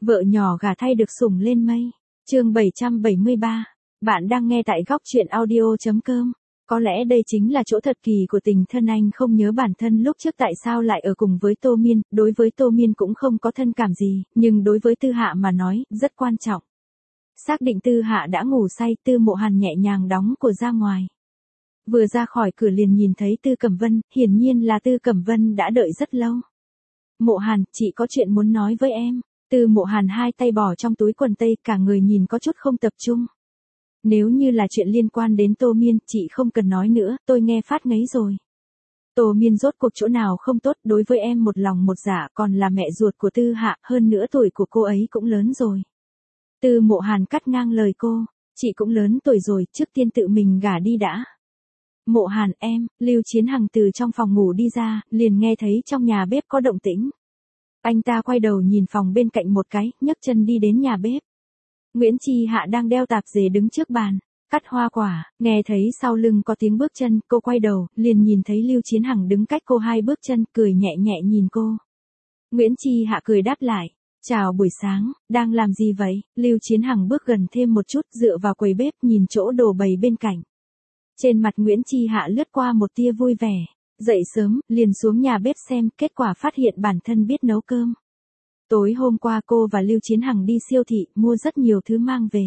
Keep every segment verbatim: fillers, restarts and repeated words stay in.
Vợ nhỏ gả thay được sủng lên mây. Chương bảy trăm bảy mươi ba. Bạn đang nghe tại góc truyện audio chấm com. Có lẽ đây chính là chỗ thật kỳ của tình thân, anh không nhớ bản thân lúc trước tại sao lại ở cùng với Tô Miên, đối với Tô Miên cũng không có thân cảm gì, nhưng đối với Tư Hạ mà nói, rất quan trọng. Xác định Tư Hạ đã ngủ say, Tư Mộ Hàn nhẹ nhàng đóng cửa ra ngoài. Vừa ra khỏi cửa liền nhìn thấy Tư Cẩm Vân, hiển nhiên là Tư Cẩm Vân đã đợi rất lâu. Mộ Hàn, chị có chuyện muốn nói với em. Tư Mộ Hàn hai tay bỏ trong túi quần tây, cả người nhìn có chút không tập trung. Nếu như là chuyện liên quan đến Tô Miên, chị không cần nói nữa, tôi nghe phát ngấy rồi. Tô Miên rốt cuộc chỗ nào không tốt, đối với em một lòng một dạ, còn là mẹ ruột của Tư Hạ, hơn nữa tuổi của cô ấy cũng lớn rồi. Tư Mộ Hàn cắt ngang lời cô, chị cũng lớn tuổi rồi, trước tiên tự mình gả đi đã. Mộ Hàn em, Lưu Chiến Hằng từ trong phòng ngủ đi ra, liền nghe thấy trong nhà bếp có động tĩnh. Anh ta quay đầu nhìn phòng bên cạnh một cái, nhấc chân đi đến nhà bếp. Nguyễn Chi Hạ đang đeo tạp dề đứng trước bàn, cắt hoa quả, nghe thấy sau lưng có tiếng bước chân, cô quay đầu, liền nhìn thấy Lưu Chiến Hằng đứng cách cô hai bước chân, cười nhẹ nhẹ nhìn cô. Nguyễn Chi Hạ cười đáp lại, chào buổi sáng, đang làm gì vậy? Lưu Chiến Hằng bước gần thêm một chút, dựa vào quầy bếp nhìn chỗ đồ bày bên cạnh. Trên mặt Nguyễn Chi Hạ lướt qua một tia vui vẻ. Dậy sớm, liền xuống nhà bếp xem, kết quả phát hiện bản thân biết nấu cơm. Tối hôm qua cô và Lưu Chiến Hằng đi siêu thị, mua rất nhiều thứ mang về.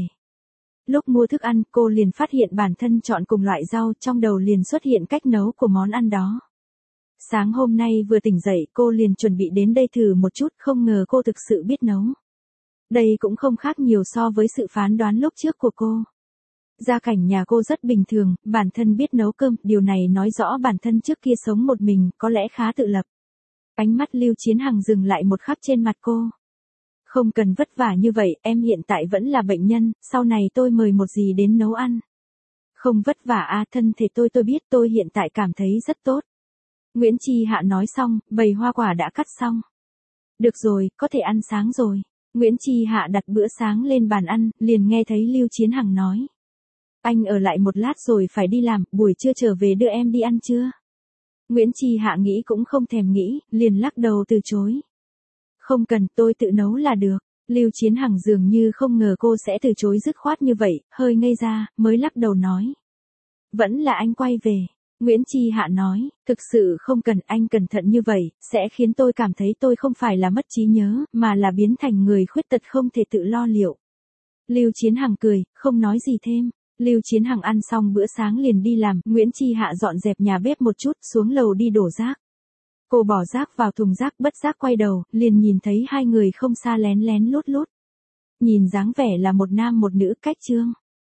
Lúc mua thức ăn, cô liền phát hiện bản thân chọn cùng loại rau, trong đầu liền xuất hiện cách nấu của món ăn đó. Sáng hôm nay vừa tỉnh dậy, cô liền chuẩn bị đến đây thử một chút, không ngờ cô thực sự biết nấu. Đây cũng không khác nhiều so với sự phán đoán lúc trước của cô. Gia cảnh nhà cô rất bình thường, bản thân biết nấu cơm, điều này nói rõ bản thân trước kia sống một mình, có lẽ khá tự lập. Ánh mắt Lưu Chiến Hằng dừng lại một khắc trên mặt cô. Không cần vất vả như vậy, em hiện tại vẫn là bệnh nhân, sau này tôi mời một dì đến nấu ăn. Không vất vả à, thân thể tôi tôi biết, tôi hiện tại cảm thấy rất tốt. Nguyễn Chi Hạ nói xong, bầy hoa quả đã cắt xong. Được rồi, có thể ăn sáng rồi. Nguyễn Chi Hạ đặt bữa sáng lên bàn ăn, liền nghe thấy Lưu Chiến Hằng nói. Anh ở lại một lát rồi phải đi làm, buổi trưa trở về đưa em đi ăn trưa. Nguyễn Chi Hạ nghĩ cũng không thèm nghĩ, liền lắc đầu từ chối. Không cần, tôi tự nấu là được. Lưu Chiến Hằng dường như không ngờ cô sẽ từ chối dứt khoát như vậy, hơi ngây ra, mới lắc đầu nói. Vẫn là anh quay về. Nguyễn Chi Hạ nói, thực sự không cần, anh cẩn thận như vậy, sẽ khiến tôi cảm thấy tôi không phải là mất trí nhớ, mà là biến thành người khuyết tật không thể tự lo liệu. Lưu Chiến Hằng cười, không nói gì thêm. Lưu Chiến Hằng ăn xong bữa sáng liền đi làm, Nguyễn Chi Hạ dọn dẹp nhà bếp một chút, xuống lầu đi đổ rác. Cô bỏ rác vào thùng rác, bất giác quay đầu, liền nhìn thấy hai người không xa lén lén lút lút. Nhìn dáng vẻ là một nam một nữ, cách trương.